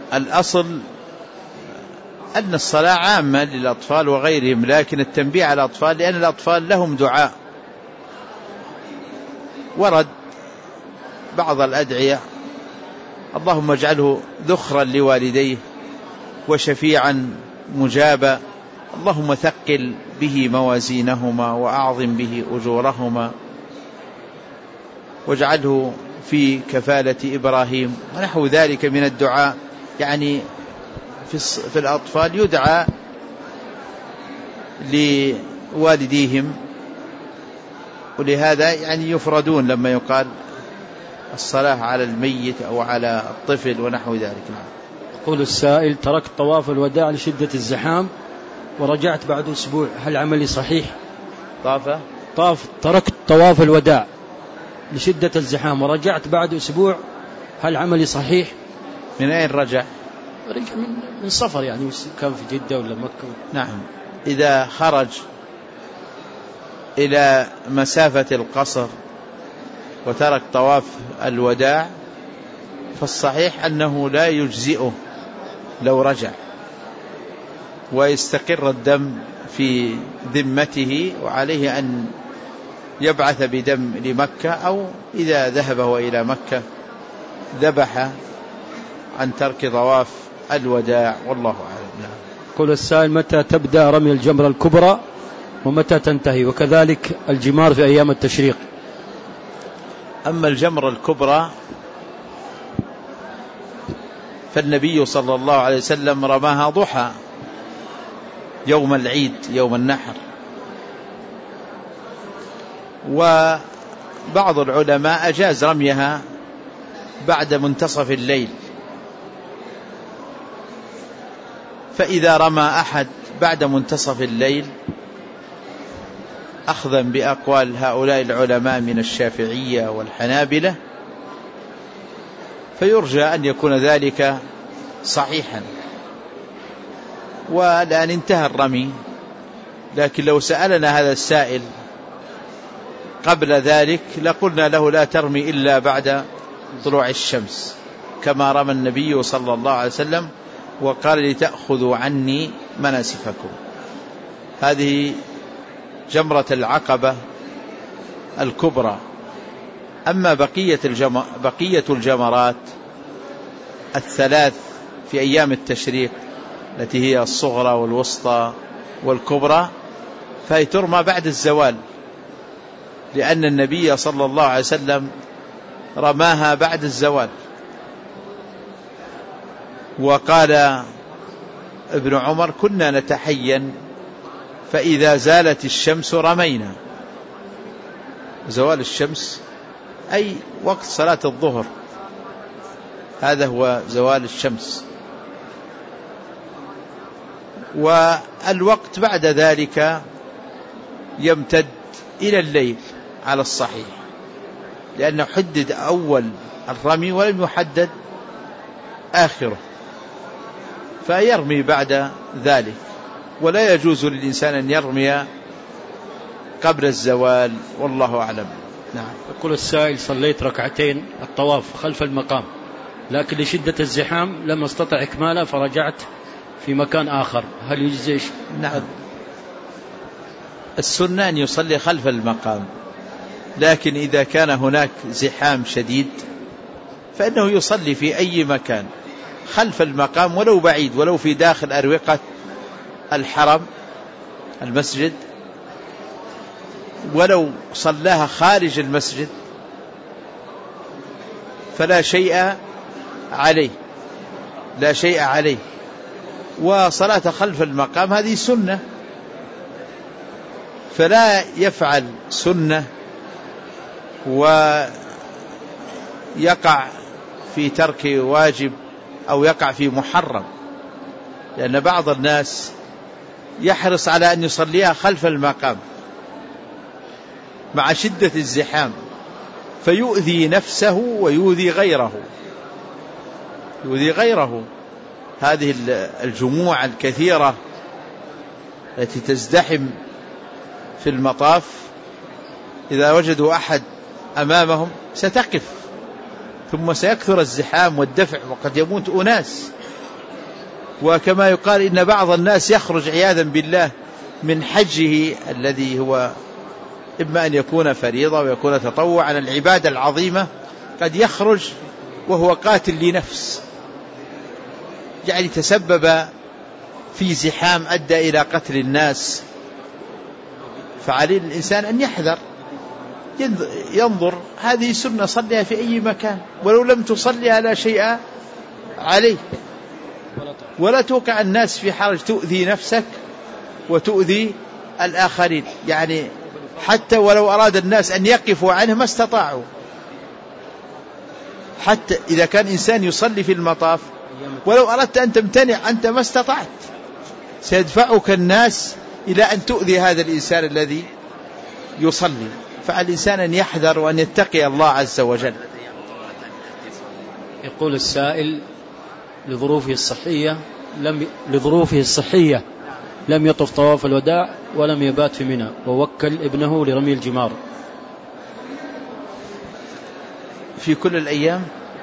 الأصل أن الصلاة عامة للأطفال وغيرهم، لكن التنبيه على الأطفال لأن الأطفال لهم دعاء. ورد بعض الأدعية: اللهم اجعله ذخرا لوالديه وشفيعا مجابا، اللهم ثقل به موازينهما وأعظم به أجورهما، واجعله في كفالة إبراهيم، ونحو ذلك من الدعاء. يعني في الأطفال يدعى لوالديهم، ولهذا يعني يفردون لما يقال الصلاة على الميت أو على الطفل ونحو ذلك. يقول السائل: تركت طواف الوداع لشدة الزحام ورجعت بعد أسبوع، هل عملي صحيح؟ تركت طواف الوداع لشدة الزحام ورجعت بعد أسبوع، هل عملي صحيح؟ من أين رجع؟ من سفر، يعني كان في جدة ولا مكة. نعم، إذا خرج إلى مسافة القصر وترك طواف الوداع فالصحيح أنه لا يجزئه لو رجع، ويستقر الدم في ذمته، وعليه أن يبعث بدم لمكة، أو إذا ذهب إلى مكة ذبح عن ترك طواف الوداع، والله أعلم. يقول السائل: متى تبدأ رمي الجمرة الكبرى ومتى تنتهي، وكذلك الجمار في أيام التشريق؟ أما الجمرة الكبرى فالنبي صلى الله عليه وسلم رماها ضحى يوم العيد يوم النحر، وبعض العلماء أجاز رميها بعد منتصف الليل، فإذا رمى أحد بعد منتصف الليل أخذا بأقوال هؤلاء العلماء من الشافعية والحنابلة فيرجى أن يكون ذلك صحيحا، والآن انتهى الرمي. لكن لو سألنا هذا السائل قبل ذلك لقلنا له: لا ترمي إلا بعد طلوع الشمس، كما رمى النبي صلى الله عليه وسلم وقال: لتأخذوا عني مناسككم. هذه جمرة العقبة الكبرى. أما بقية الجمرات الثلاث في أيام التشريق التي هي الصغرى والوسطى والكبرى فهي ترمى بعد الزوال، لأن النبي صلى الله عليه وسلم رماها بعد الزوال. وقال ابن عمر: كنا نتحين فإذا زالت الشمس رمينا. زوال الشمس أي وقت صلاة الظهر، هذا هو زوال الشمس. والوقت بعد ذلك يمتد إلى الليل على الصحيح، لأنه حدد أول الرمي ولم يحدد آخره، فيرمي بعد ذلك، ولا يجوز للإنسان أن يرمي قبل الزوال، والله أعلم. نعم. يقول السائل: صليت ركعتين الطواف خلف المقام، لكن لشدة الزحام لم أستطع إكماله فرجعت في مكان آخر، هل يجزي؟ نعم، السنة أن يصلي خلف المقام، لكن إذا كان هناك زحام شديد فإنه يصلي في أي مكان خلف المقام ولو بعيد، ولو في داخل أروقة الحرم المسجد، ولو صلاها خارج المسجد فلا شيء عليه، لا شيء عليه. وصلاة خلف المقام هذه سنة، فلا يفعل سنة ويقع في ترك واجب أو يقع في محرم، لأن بعض الناس يحرص على أن يصليها خلف المقام مع شدة الزحام فيؤذي نفسه ويؤذي غيره. هذه الجموع الكثيرة التي تزدحم في المطاف إذا وجدوا أحد أمامهم ستقف، ثم سيكثر الزحام والدفع وقد يموت أناس وكما يقال إن بعض الناس يخرج عياذا بالله من حجه الذي هو إما أن يكون فريضة ويكون تطوع على العبادة العظيمة، قد يخرج وهو قاتل لنفس، يعني تسبب في زحام أدى إلى قتل الناس. فعليه الإنسان أن يحذر، ينظر هذه سنة صليها في أي مكان، ولو لم تصليها لا شيء عليه، ولا توقع الناس في حرج تؤذي نفسك وتؤذي الآخرين. يعني حتى ولو أراد الناس أن يقفوا عنه ما استطاعوا، حتى إذا كان إنسان يصلي في المطاف ولو أردت أن تمتنع أنت ما استطعت، سيدفعك الناس إلى أن تؤذي هذا الإنسان الذي يصلي. فالإنسان أن يحذر وأن يتقي الله عز وجل. يقول السائل لظروفه الصحية لم يطف طواف الوداع ولم يبات في منى، ووكل ابنه لرمي الجمار في كل الأيام.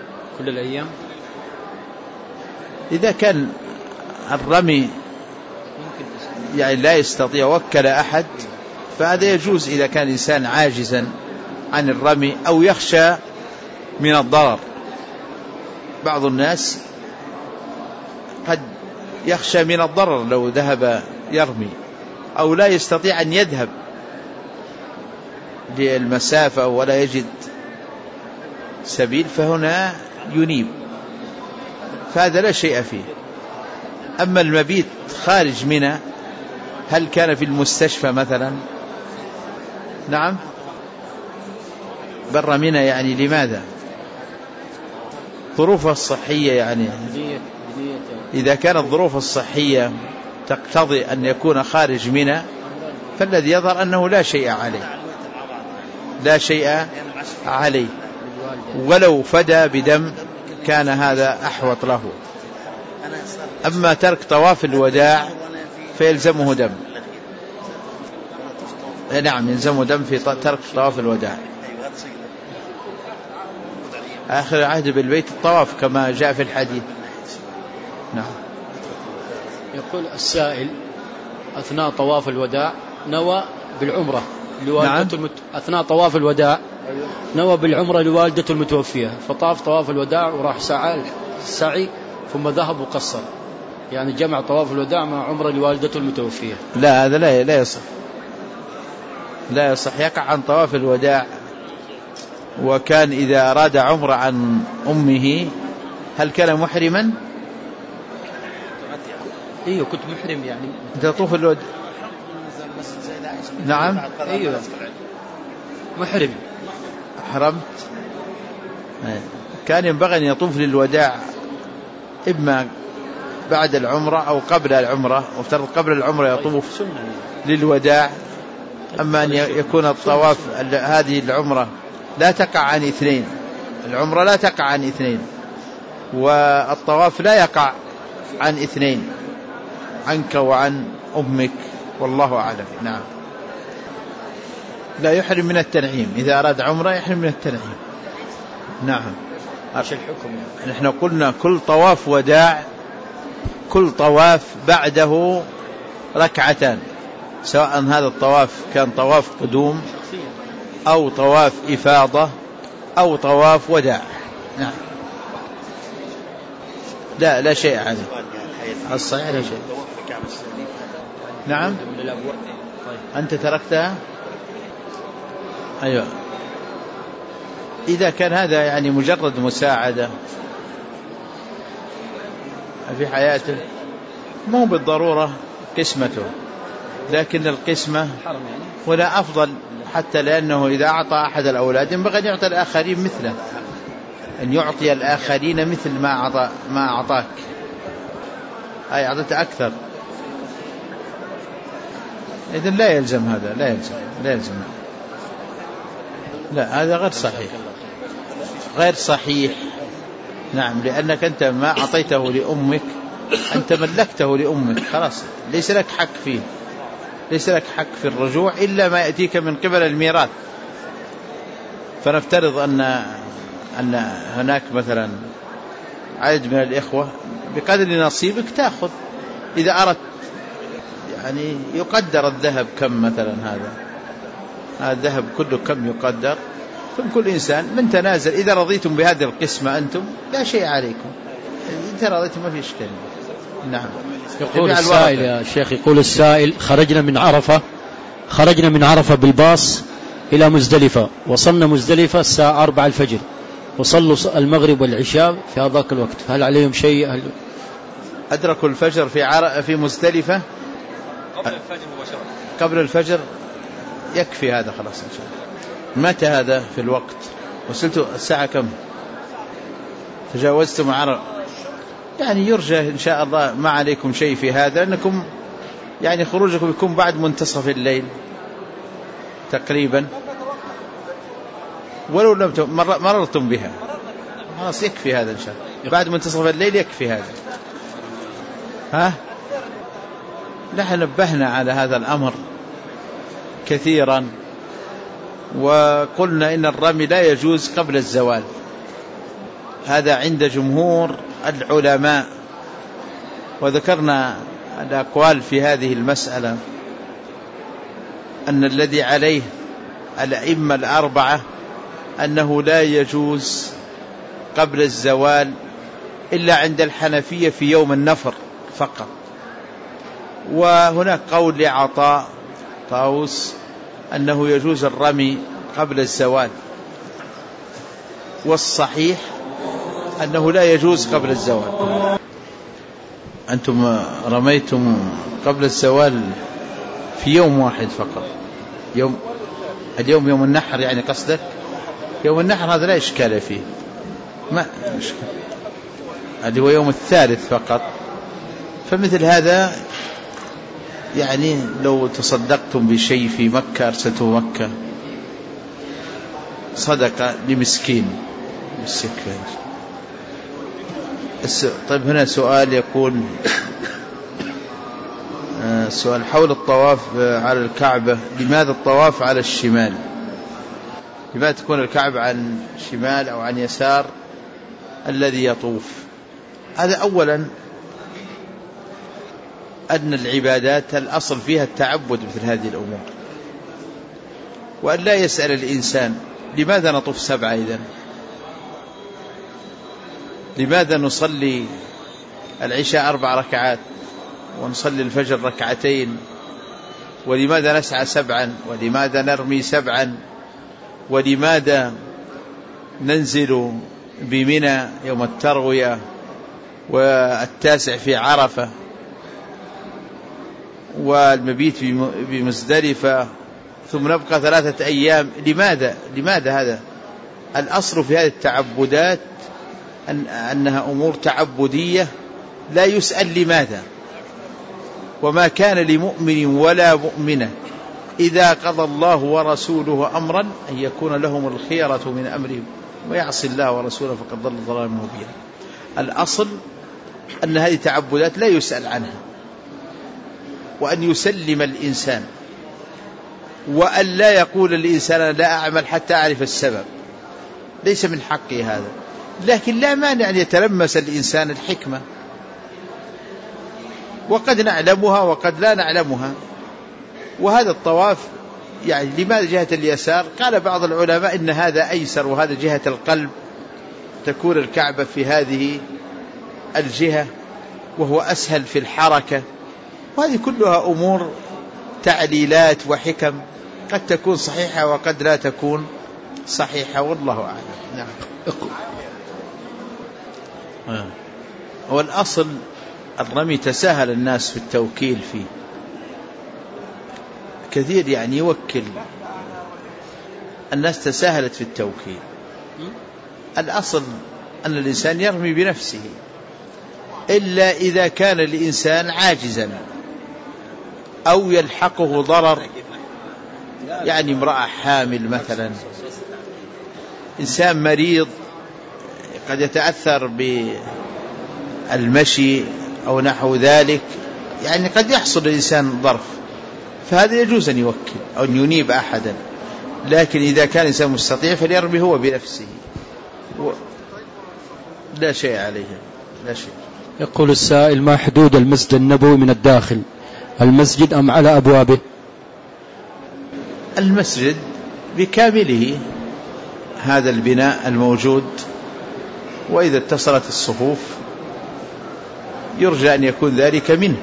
إذا كان الرمي يعني لا يستطيع وكل أحد فهذا يجوز، إذا كان إنسان عاجزا عن الرمي أو يخشى من الضرر. بعض الناس قد يخشى من الضرر لو ذهب يرمي، أو لا يستطيع أن يذهب للمسافة ولا يجد سبيل، فهنا ينيب، فهذا لا شيء فيه. أما المبيت خارج منى، هل كان في المستشفى مثلا؟ نعم، بر منى، يعني لماذا؟ ظروفه الصحية، يعني إذا كانت الظروف الصحية تقتضي أن يكون خارج منى فالذي يظهر أنه لا شيء عليه، ولو فدى بدم كان هذا أحوط له. أما ترك طواف الوداع فيلزمه دم. نعم، يلزمه دم في ترك طواف الوداع. آخر العهد بالبيت الطواف كما جاء في الحديث. نعم. يقول السائل أثناء طواف الوداع نوى بالعمرة لوالدته. نعم. أثناء طواف الوداع نوى بالعمرة لوالدته المتوفية، فطاف طواف الوداع وراح سعي ثم ذهب وقصر، يعني جمع طواف الوداع مع عمرة لوالدته المتوفية. لا، هذا لا يصح، يقع عن طواف الوداع. وكان إذا أراد عمرة عن أمه هل كان محرما؟ أيوه، كنت محرم، يعني تطوف الوداع. نعم، أيوه محرم. حرمت. كان ينبغي أن يطوف للوداع إما بعد العمرة أو قبل العمرة، وافترض قبل العمرة يطوف للوداع. أما أن يكون الطواف هذه العمرة لا تقع عن اثنين، العمرة لا تقع عن اثنين، والطواف لا يقع عن اثنين، عنك وعن أمك، والله أعلم. نعم. لا يحرم من التنعيم، إذا أراد عمرة يحرم من التنعيم. نعم. ايش الحكم؟ نحن قلنا كل طواف وداع، كل طواف بعده ركعتان، سواء هذا الطواف كان طواف قدوم أو طواف إفاضة أو طواف وداع. نعم. لا شيء عليه، الصحيح لا شيء. نعم. أنت تركتها؟ أيوة. إذا كان هذا يعني مجرد مساعدة في حياته مو بالضرورة قسمته، لكن القسمة ولا أفضل، حتى لأنه إذا أعطى أحد الأولاد ينبغي أن يعطي الآخرين مثله، أن يعطي الآخرين مثل ما أعطاك، أي أعطيت أكثر. إذن لا يلزم هذا، لا يلزم. لا، هذا غير صحيح. نعم، لأنك أنت ما أعطيته لأمك، أنت ملكته لأمك، خلاص ليس لك حق فيه، ليس لك حق في الرجوع إلا ما يأتيك من قبل الميراث. فنفترض أن هناك مثلا عدد من الإخوة بقدر نصيبك تأخذ. إذا أردت يعني يقدر الذهب كم مثلا، هذا الذهب كله كم يقدر، ثم كل إنسان من تنازل. إذا رضيتم بهذه القسمة أنتم لا شيء عليكم، إذا رضيتم ما في إشكال. نعم. يقول السائل يا شيخ، يقول السائل: خرجنا من عرفة بالباص إلى مزدلفة، وصلنا مزدلفة الساعة 4 الفجر، وصلوا المغرب والعشاء في هذاك الوقت، هل عليهم شيء؟ أدركوا الفجر في مزدلفة قبل الفجر مباشرة، قبل الفجر، يكفي هذا خلاص إن شاء الله. متى هذا في الوقت؟ وصلتوا الساعة كم؟ تجاوزتم عرفة؟ يعني يرجى إن شاء الله ما عليكم شيء في هذا، لأنكم يعني خروجكم يكون بعد منتصف الليل تقريبا، ولو لم مررتم بها خلاص يكفي هذا إن شاء الله. بعد منتصف الليل يكفي هذا. نحن نبهنا على هذا الأمر كثيرا، وقلنا إن الرمي لا يجوز قبل الزوال، هذا عند جمهور العلماء، وذكرنا الأقوال في هذه المسألة، أن الذي عليه الأئمة الأربعة أنه لا يجوز قبل الزوال إلا عند الحنفية في يوم النفر فقط. وهناك قول لعطاء طاووس أنه يجوز الرمي قبل الزوال، والصحيح أنه لا يجوز قبل الزوال. أنتم رميتم قبل الزوال في يوم واحد فقط، اليوم يوم النحر، يعني قصدك يوم النحر، هذا لا إشكال فيه، ما إشكال، هذا هو يوم الثالث فقط. فمثل هذا يعني لو تصدقتم بشيء في مكة، أرسلتم مكة صدقة لمسكين بالسكين. طيب هنا سؤال يقول، سؤال حول الطواف على الكعبة، لماذا الطواف على الشمال؟ لماذا تكون الكعبة عن شمال أو عن يسار الذي يطوف؟ هذا أولا أن العبادات الأصل فيها التعبد مثل هذه الأمور، وأن لا يسأل الإنسان لماذا نطوف 7 إذن؟ لماذا نصلي العشاء 4 ركعات ونصلي الفجر 2 ركعتين؟ ولماذا نسعى 7؟ ولماذا نرمي 7؟ ولماذا ننزل بمنى يوم التروية والتاسع في عرفة والمبيت بمزدلفة ثم نبقى 3 أيام؟ لماذا هذا؟ الأصل في هذه التعبدات أنها أمور تعبدية لا يسأل لماذا. وما كان لمؤمن ولا مؤمنة إذا قضى الله ورسوله أمرا أن يكون لهم الخيرة من أمرهم ويعصي الله ورسوله فقد ضل ضلالا مبينا. الأصل أن هذه تعبدات لا يسأل عنها، وأن يسلم الإنسان، وأن لا يقول الإنسان لا أعمل حتى أعرف السبب، ليس من حقه هذا. لكن لا مانع أن يتلمس الإنسان الحكمة، وقد نعلمها وقد لا نعلمها. وهذا الطواف يعني لماذا جهة اليسار؟ قال بعض العلماء إن هذا أيسر، وهذا جهة القلب، تكون الكعبة في هذه الجهة وهو أسهل في الحركة. وهذه كلها أمور تعليلات وحكم، قد تكون صحيحة وقد لا تكون صحيحة، والله أعلم. نعم. هو الأصل الرمي تساهل الناس في التوكيل فيه كثير، يعني يوكل الناس تساهلت في التوكيل. الأصل أن الإنسان يرمي بنفسه، إلا إذا كان الإنسان عاجزا أو يلحقه ضرر، يعني امرأة حامل مثلا، إنسان مريض قد يتأثر بالمشي أو نحو ذلك، يعني قد يحصل الإنسان ظرف، فهذا يجوز أن يوكل أو أن ينيب أحدا. لكن إذا كان الإنسان مستطيع فليرمي هو بنفسه. لا شيء عليه، لا شيء. يقول السائل: ما حدود المسجد النبوي من الداخل؟ المسجد أم على أبوابه؟ المسجد بكامله هذا البناء الموجود، وإذا اتصلت الصفوف يرجى أن يكون ذلك منه.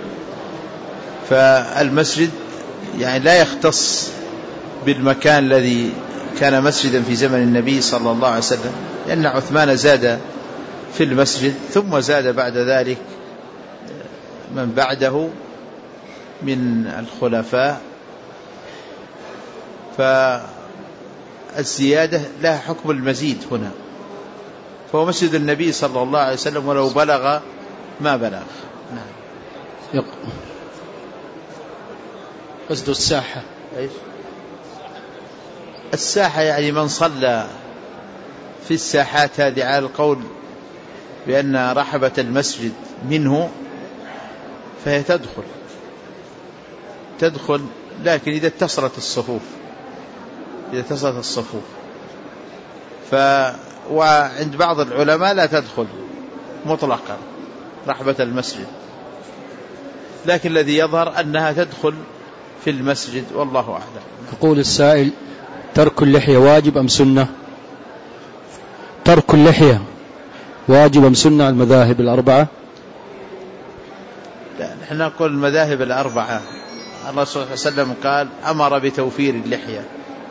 فالمسجد يعني لا يختص بالمكان الذي كان مسجدا في زمن النبي صلى الله عليه وسلم، لأن عثمان زاد في المسجد، ثم زاد بعد ذلك من بعده من الخلفاء، فالزيادة لها حكم المزيد هنا. فهو مسجد النبي صلى الله عليه وسلم ولو بلغ ما بلغ. نعم. قصد الساحة. إيش؟ الساحة يعني من صلى في الساحات هذه على القول بأن رحبة المسجد منه فهي تدخل، لكن إذا اتصلت الصفوف، وعند بعض العلماء لا تدخل مطلقا رحبة المسجد، لكن الذي يظهر أنها تدخل في المسجد، والله أعلم. يقول السائل: ترك اللحية واجب أم سنة؟ ترك اللحية واجب أم سنة على المذاهب الأربعة؟ لا، نحن نقول المذاهب الأربعة. الله صلى الله عليه وسلم قال: أمر بتوفير اللحية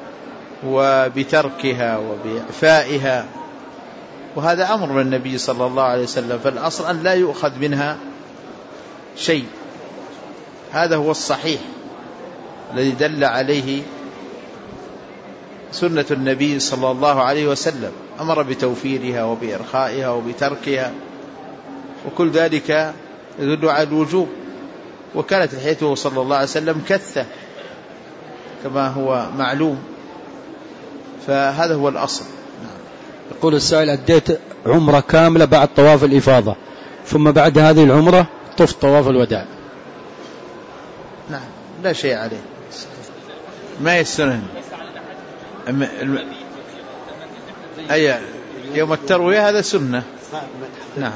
وبتركها وبإعفائها، وهذا أمر من النبي صلى الله عليه وسلم، فالأصل أن لا يؤخذ منها شيء. هذا هو الصحيح الذي دل عليه سنة النبي صلى الله عليه وسلم، أمر بتوفيرها وبإرخائها وبتركها، وكل ذلك يدل على الوجوب. وكانت لحيته صلى الله عليه وسلم كثة كما هو معلوم، فهذا هو الأصل. يقول السائل: أديت عمرة كاملة بعد طواف الإفاضة، ثم بعد هذه العمرة طفت طواف الوداع. نعم، لا شيء عليه، ما يستنهن. أي يوم التروية هذا سنة. نعم،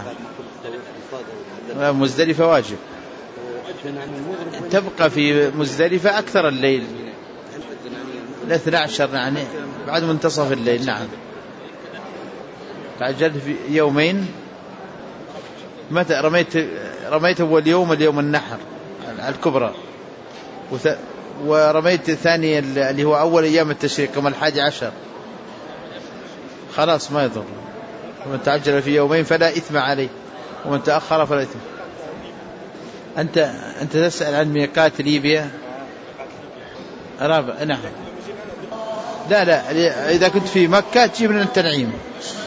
مزدلفة واجب، تبقى في مزدلفة أكثر الليل، 12 يعني بعد منتصف الليل. نعم، تعجلت في يومين. متى رميت أول اليوم النحر الكبرى، ورميت الثاني اللي هو أول أيام التشريق كما 11. خلاص ما يضر، ومن تعجل في يومين فلا إثم عليه، ومن تأخر فلا إثم. أنت تسأل عن ميقات ليبيا رابع. نعم، لا إذا كنت في مكة تجيب من التنعيم.